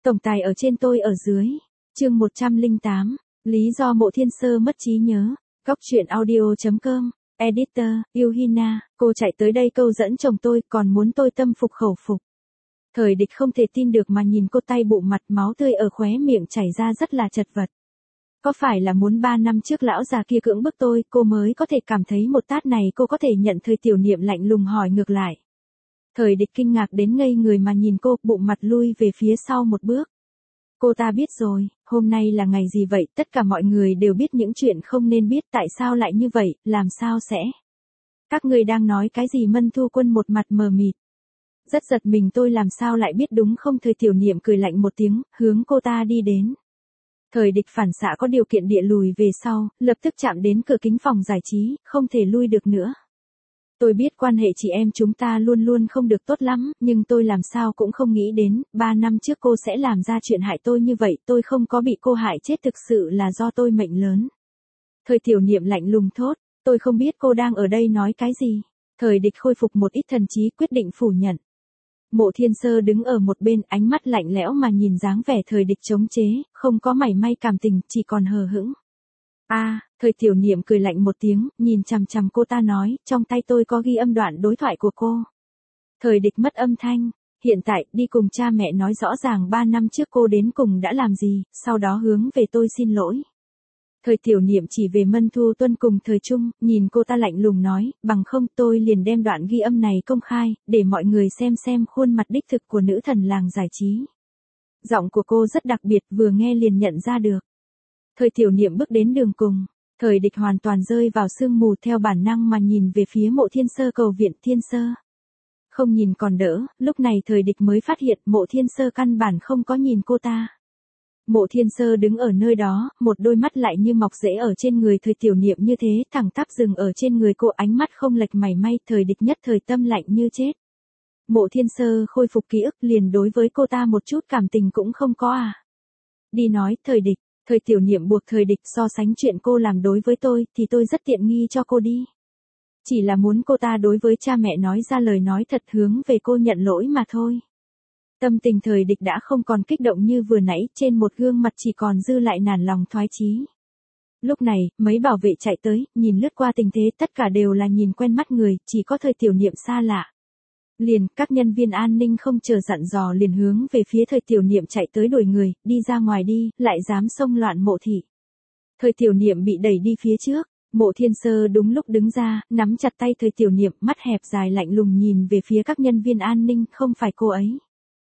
Tổng tài ở trên tôi ở dưới. Chương 108. Lý do Mộ Thiên Sơ mất trí nhớ. Góc truyện audio.com. Editor, Yuhina, cô chạy tới đây câu dẫn chồng tôi, còn muốn tôi tâm phục khẩu phục. Thời Địch không thể tin được mà nhìn cô, tay bụng mặt máu tươi ở khóe miệng chảy ra rất là chật vật. Có phải là muốn 3 năm trước lão già kia cưỡng bức tôi, cô mới có thể cảm thấy một tát này cô có thể nhận? Thời Tiểu Niệm lạnh lùng hỏi ngược lại. Thời Địch kinh ngạc đến ngây người mà nhìn cô, bụng mặt lui về phía sau một bước. Cô ta biết rồi, hôm nay là ngày gì vậy? Tất cả mọi người đều biết những chuyện không nên biết, tại sao lại như vậy, làm sao sẽ? Các người đang nói cái gì? Mân Thu Quân một mặt mờ mịt. Rất giật mình, tôi làm sao lại biết đúng không? Thời Tiểu Niệm cười lạnh một tiếng, hướng cô ta đi đến. Thời Địch phản xạ có điều kiện địa lùi về sau, lập tức chạm đến cửa kính phòng giải trí, không thể lui được nữa. Tôi biết quan hệ chị em chúng ta luôn luôn không được tốt lắm, nhưng tôi làm sao cũng không nghĩ đến, 3 năm trước cô sẽ làm ra chuyện hại tôi như vậy, tôi không có bị cô hại chết, thực sự là do tôi mệnh lớn. Thời Tiểu Niệm lạnh lùng thốt, tôi không biết cô đang ở đây nói cái gì. Thời Địch khôi phục một ít thần trí, quyết định phủ nhận. Mộ Thiên Sơ đứng ở một bên, ánh mắt lạnh lẽo mà nhìn dáng vẻ Thời Địch chống chế, không có mảy may cảm tình, chỉ còn hờ hững. Thời Tiểu Niệm cười lạnh một tiếng, nhìn chằm chằm cô ta nói, trong tay tôi có ghi âm đoạn đối thoại của cô. Thời Địch mất âm thanh, hiện tại, đi cùng cha mẹ nói rõ ràng 3 năm trước cô đến cùng đã làm gì, sau đó hướng về tôi xin lỗi. Thời Tiểu Niệm chỉ về Mân Thu Tuân cùng Thời Trung, nhìn cô ta lạnh lùng nói, bằng không tôi liền đem đoạn ghi âm này công khai, để mọi người xem khuôn mặt đích thực của nữ thần làng giải trí. Giọng của cô rất đặc biệt, vừa nghe liền nhận ra được. Thời Tiểu Niệm bước đến đường cùng, Thời Địch hoàn toàn rơi vào sương mù, theo bản năng mà nhìn về phía Mộ Thiên Sơ cầu viện. Thiên Sơ. Không nhìn còn đỡ, lúc này Thời Địch mới phát hiện Mộ Thiên Sơ căn bản không có nhìn cô ta. Mộ Thiên Sơ đứng ở nơi đó, một đôi mắt lại như mọc rễ ở trên người Thời Tiểu Niệm như thế, thẳng tắp dừng ở trên người cô, ánh mắt không lệch mảy may. Thời Địch nhất thời tâm lạnh như chết. Mộ Thiên Sơ khôi phục ký ức, liền đối với cô ta một chút cảm tình cũng không có Đi nói, Thời Địch. Thời Tiểu Niệm buộc Thời Địch, so sánh chuyện cô làm đối với tôi, thì tôi rất tiện nghi cho cô đi. Chỉ là muốn cô ta đối với cha mẹ nói ra lời nói thật, hướng về cô nhận lỗi mà thôi. Tâm tình Thời Địch đã không còn kích động như vừa nãy, trên một gương mặt chỉ còn dư lại nản lòng thoái chí. Lúc này, mấy bảo vệ chạy tới, nhìn lướt qua tình thế, tất cả đều là nhìn quen mắt người, chỉ có Thời Tiểu Niệm xa lạ. Liền, các nhân viên an ninh không chờ dặn dò liền hướng về phía Thời Tiểu Niệm chạy tới, đuổi người, đi ra ngoài đi, lại dám xông loạn mộ thị. Thời Tiểu Niệm bị đẩy đi phía trước, Mộ Thiên Sơ đúng lúc đứng ra, nắm chặt tay Thời Tiểu Niệm, mắt hẹp dài lạnh lùng nhìn về phía các nhân viên an ninh, không phải cô ấy.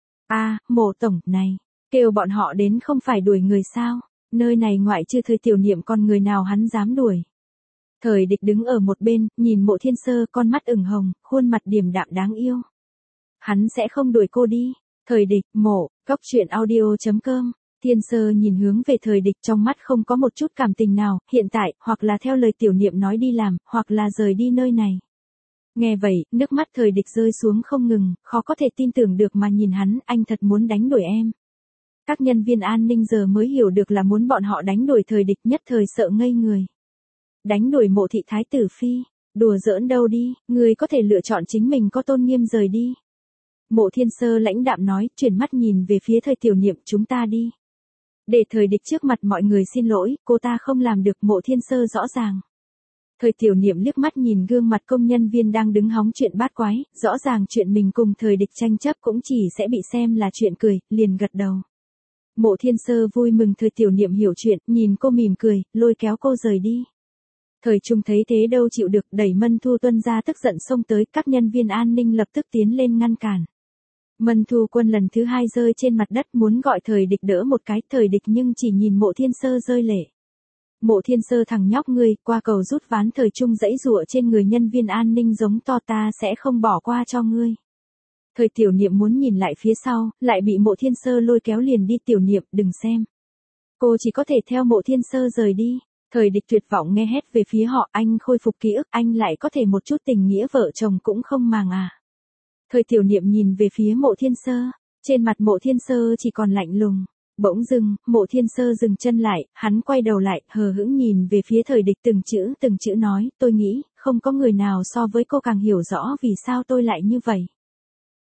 Mộ tổng, này, kêu bọn họ đến không phải đuổi người sao, nơi này ngoại trừ Thời Tiểu Niệm còn người nào hắn dám đuổi. Thời Địch đứng ở một bên, nhìn Mộ Thiên Sơ, con mắt ửng hồng, khuôn mặt điềm đạm đáng yêu. Hắn sẽ không đuổi cô đi. Thời Địch, góc truyện audio.com. Thiên Sơ nhìn hướng về Thời Địch, trong mắt không có một chút cảm tình nào, hiện tại, hoặc là theo lời Tiểu Niệm nói đi làm, hoặc là rời đi nơi này. Nghe vậy, nước mắt Thời Địch rơi xuống không ngừng, khó có thể tin tưởng được mà nhìn hắn, anh thật muốn đánh đuổi em. Các nhân viên an ninh giờ mới hiểu được là muốn bọn họ đánh đuổi Thời Địch, nhất thời sợ ngây người. Đánh đuổi Mộ thị thái tử phi, đùa giỡn đâu đi, người có thể lựa chọn chính mình có tôn nghiêm rời đi. Mộ Thiên Sơ lãnh đạm nói, chuyển mắt nhìn về phía Thời Tiểu Niệm, chúng ta đi. Để Thời Địch trước mặt mọi người xin lỗi, cô ta không làm được. Mộ Thiên Sơ rõ ràng. Thời Tiểu Niệm liếc mắt nhìn gương mặt công nhân viên đang đứng hóng chuyện bát quái, rõ ràng chuyện mình cùng Thời Địch tranh chấp cũng chỉ sẽ bị xem là chuyện cười, liền gật đầu. Mộ Thiên Sơ vui mừng Thời Tiểu Niệm hiểu chuyện, nhìn cô mỉm cười, lôi kéo cô rời đi. Thời Trung thấy thế đâu chịu được, đẩy Mân Thu Tuân ra, tức giận xông tới, các nhân viên an ninh lập tức tiến lên ngăn cản. Mân Thu Quân lần thứ 2 rơi trên mặt đất, muốn gọi Thời Địch đỡ một cái, Thời Địch nhưng chỉ nhìn Mộ Thiên Sơ rơi lệ. Mộ Thiên Sơ, thằng nhóc ngươi, qua cầu rút ván. Thời Trung dãy dụa trên người nhân viên an ninh giống to, ta sẽ không bỏ qua cho ngươi. Thời Tiểu Niệm muốn nhìn lại phía sau, lại bị Mộ Thiên Sơ lôi kéo liền đi. Tiểu Niệm, đừng xem. Cô chỉ có thể theo Mộ Thiên Sơ rời đi. Thời Địch tuyệt vọng nghe hét về phía họ, anh khôi phục ký ức, anh lại có thể một chút tình nghĩa vợ chồng cũng không màng Thời Tiểu Niệm nhìn về phía Mộ Thiên Sơ, trên mặt Mộ Thiên Sơ chỉ còn lạnh lùng. Bỗng dưng, Mộ Thiên Sơ dừng chân lại, hắn quay đầu lại, hờ hững nhìn về phía Thời Địch, từng chữ nói, tôi nghĩ, không có người nào so với cô càng hiểu rõ vì sao tôi lại như vậy.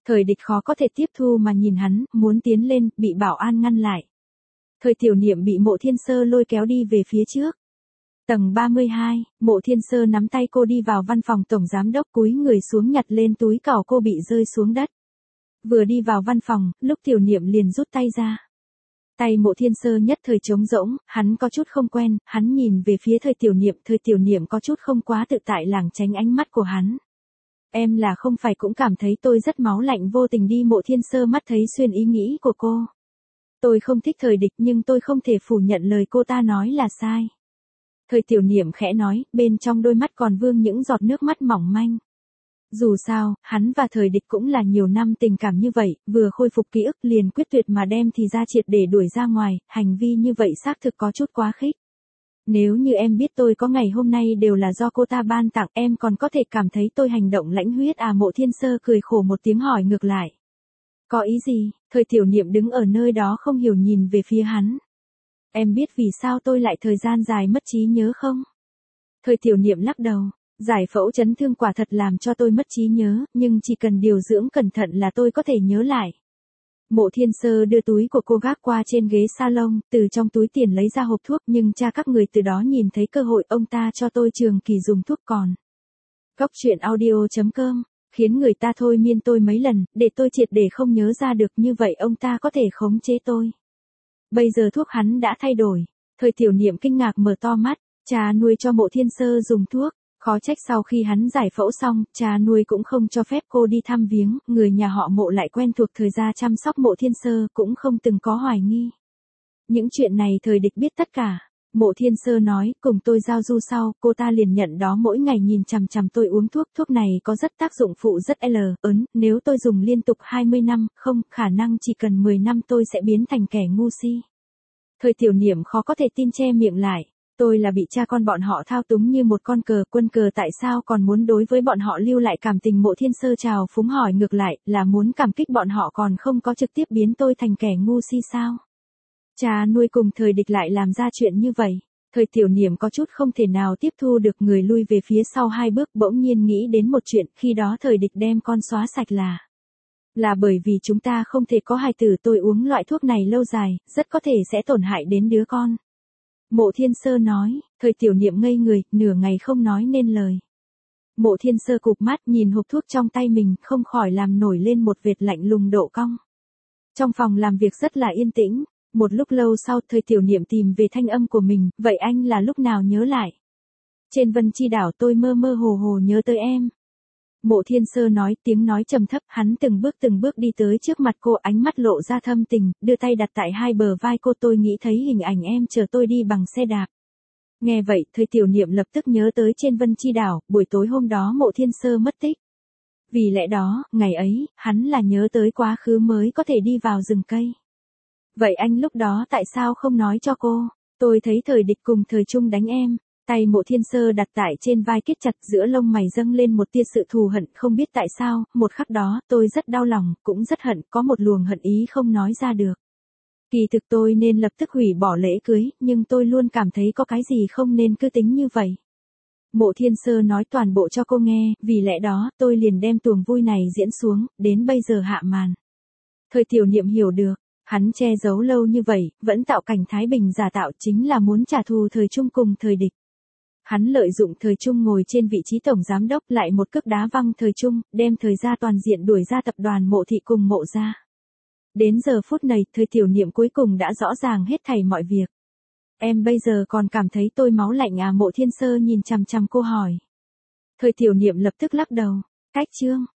Thời địch khó có thể tiếp thu mà nhìn hắn, muốn tiến lên, bị bảo an ngăn lại. Thời tiểu niệm bị Mộ Thiên Sơ lôi kéo đi về phía trước. Tầng 32, Mộ Thiên Sơ nắm tay cô đi vào văn phòng tổng giám đốc, cúi người xuống nhặt lên túi cỏ cô bị rơi xuống đất. Vừa đi vào văn phòng, lúc tiểu niệm liền rút tay ra. Tay Mộ Thiên Sơ nhất thời trống rỗng, hắn có chút không quen, hắn nhìn về phía thời tiểu niệm có chút không quá tự tại lảng tránh ánh mắt của hắn. Em là không phải cũng cảm thấy tôi rất máu lạnh vô tình đi. Mộ Thiên Sơ mắt thấy xuyên ý nghĩ của cô. Tôi không thích thời địch nhưng tôi không thể phủ nhận lời cô ta nói là sai. Thời tiểu niệm khẽ nói, bên trong đôi mắt còn vương những giọt nước mắt mỏng manh. Dù sao, hắn và thời địch cũng là nhiều năm tình cảm như vậy, vừa khôi phục ký ức liền quyết tuyệt mà đem thì ra triệt để đuổi ra ngoài, hành vi như vậy xác thực có chút quá khích. Nếu như em biết tôi có ngày hôm nay đều là do cô ta ban tặng, em còn có thể cảm thấy tôi hành động lãnh huyết à? Mộ Thiên Sơ cười khổ một tiếng hỏi ngược lại. Có ý gì? Thời tiểu niệm đứng ở nơi đó không hiểu nhìn về phía hắn. Em biết vì sao tôi lại thời gian dài mất trí nhớ không? Thời tiểu niệm lắc đầu. Giải phẫu chấn thương quả thật làm cho tôi mất trí nhớ, nhưng chỉ cần điều dưỡng cẩn thận là tôi có thể nhớ lại. Mộ Thiên Sơ đưa túi của cô gác qua trên ghế salon, từ trong túi tiền lấy ra hộp thuốc, nhưng cha các người từ đó nhìn thấy cơ hội, ông ta cho tôi trường kỳ dùng thuốc còn. Góc truyện audio.com, khiến người ta thôi miên tôi mấy lần, để tôi triệt để không nhớ ra được, như vậy ông ta có thể khống chế tôi. Bây giờ thuốc hắn đã thay đổi. Thời tiểu niệm kinh ngạc mở to mắt, cha nuôi cho Mộ Thiên Sơ dùng thuốc. Khó trách sau khi hắn giải phẫu xong, cha nuôi cũng không cho phép cô đi thăm viếng, người nhà họ Mộ lại quen thuộc thời gian chăm sóc Mộ Thiên Sơ, cũng không từng có hoài nghi. Những chuyện này thời địch biết tất cả. Mộ Thiên Sơ nói, cùng tôi giao du sau, cô ta liền nhận đó mỗi ngày nhìn chằm chằm tôi uống thuốc, thuốc này có rất tác dụng phụ rất ớn, nếu tôi dùng liên tục 20 năm, không, khả năng chỉ cần 10 năm tôi sẽ biến thành kẻ ngu si. Thời tiểu niệm khó có thể tin che miệng lại. Tôi là bị cha con bọn họ thao túng như một con cờ, quân cờ, tại sao còn muốn đối với bọn họ lưu lại cảm tình? Mộ Thiên Sơ trào phúng hỏi ngược lại, là muốn cảm kích bọn họ còn không có trực tiếp biến tôi thành kẻ ngu si sao? Cha nuôi cùng thời địch lại làm ra chuyện như vậy. Thời tiểu niệm có chút không thể nào tiếp thu được, người lui về phía sau 2 bước, bỗng nhiên nghĩ đến một chuyện, khi đó thời địch đem con xóa sạch là bởi vì chúng ta không thể có hài tử, tôi uống loại thuốc này lâu dài, rất có thể sẽ tổn hại đến đứa con. Mộ Thiên Sơ nói, thời tiểu niệm ngây người, nửa ngày không nói nên lời. Mộ Thiên Sơ cụp mắt nhìn hộp thuốc trong tay mình, không khỏi làm nổi lên một vệt lạnh lùng độ cong. Trong phòng làm việc rất là yên tĩnh, một lúc lâu sau thời tiểu niệm tìm về thanh âm của mình, vậy anh là lúc nào nhớ lại? Trên Vân Chi đảo tôi mơ mơ hồ hồ nhớ tới em. Mộ Thiên Sơ nói, tiếng nói trầm thấp, hắn từng bước đi tới trước mặt cô, ánh mắt lộ ra thâm tình, đưa tay đặt tại hai bờ vai cô, tôi nghĩ thấy hình ảnh em chờ tôi đi bằng xe đạp. Nghe vậy, thời tiểu niệm lập tức nhớ tới trên Vân Chi đảo, buổi tối hôm đó Mộ Thiên Sơ mất tích. Vì lẽ đó, ngày ấy, hắn là nhớ tới quá khứ mới có thể đi vào rừng cây. Vậy anh lúc đó tại sao không nói cho cô? Tôi thấy thời địch cùng thời trung đánh em. Tay Mộ Thiên Sơ đặt tại trên vai kết chặt, giữa lông mày dâng lên một tia sự thù hận, không biết tại sao, một khắc đó, tôi rất đau lòng, cũng rất hận, có một luồng hận ý không nói ra được. Kỳ thực tôi nên lập tức hủy bỏ lễ cưới, nhưng tôi luôn cảm thấy có cái gì không nên cứ tính như vậy. Mộ Thiên Sơ nói toàn bộ cho cô nghe, vì lẽ đó, tôi liền đem tuồng vui này diễn xuống, đến bây giờ hạ màn. Thời tiểu niệm hiểu được. Hắn che giấu lâu như vậy, vẫn tạo cảnh thái bình giả tạo, chính là muốn trả thù thời trung cùng thời địch. Hắn lợi dụng thời trung ngồi trên vị trí tổng giám đốc, lại một cước đá văng thời trung, đem thời gia toàn diện đuổi ra tập đoàn Mộ thị cùng Mộ gia. Đến giờ phút này, thời tiểu niệm cuối cùng đã rõ ràng hết thảy mọi việc. Em bây giờ còn cảm thấy tôi máu lạnh à? Mộ Thiên Sơ nhìn chằm chằm cô hỏi. Thời tiểu niệm lập tức lắc đầu. Cách chương.